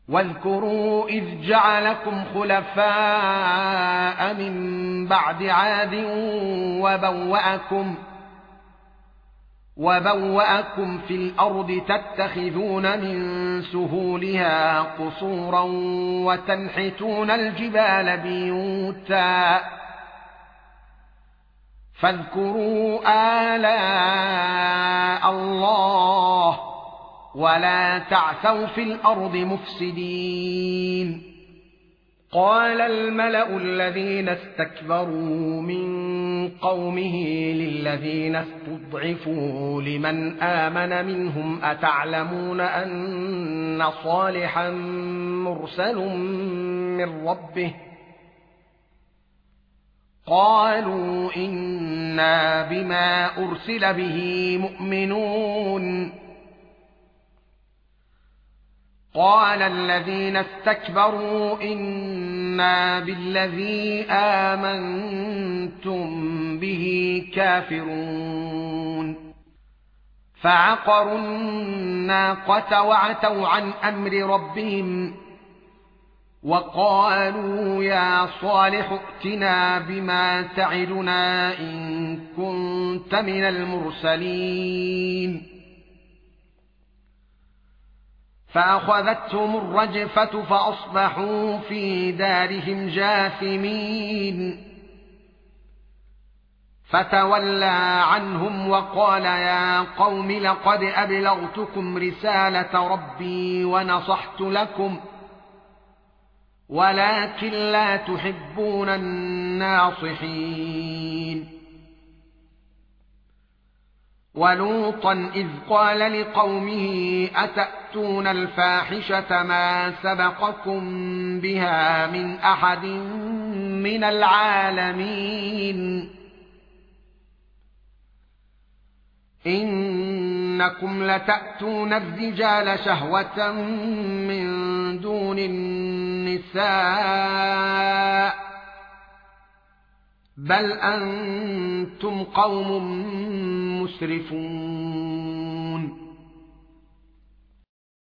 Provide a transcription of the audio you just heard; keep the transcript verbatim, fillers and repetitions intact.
واذكروا إذ جعلكم خلفاء من بعد عاد وبوأكم وبوأكم في الأرض تتخذون من سهولها قصورا وتنحتون الجبال بيوتا فاذكروا آلاء الله ولا تعثوا في الأرض مفسدين. قال الملأ الذين استكبروا من قومه للذين استضعفوا لمن آمن منهم أتعلمون أن صالحا مرسل من ربه قالوا إنا بما أرسل به مؤمنون. قال الذين استكبروا إنا بالذي آمنتم به كافرون. فعقروا الناقة وعتوا عن أمر ربهم وقالوا يا صالح ائتنا بما تعدنا إن كنت من المرسلين. فأخذتهم الرجفة فأصبحوا في دارهم جاثمين. فتولى عنهم وقال يا قوم لقد أبلغتكم رسالة ربي ونصحت لكم ولكن لا تحبون الناصحين. ولوطا إذ قال لقومه أتأتون الفاحشة ما سبقكم بها من أحد من العالمين إنكم لتأتون الرجال شهوة من دون النساء بل أنتم قوم مسرفون.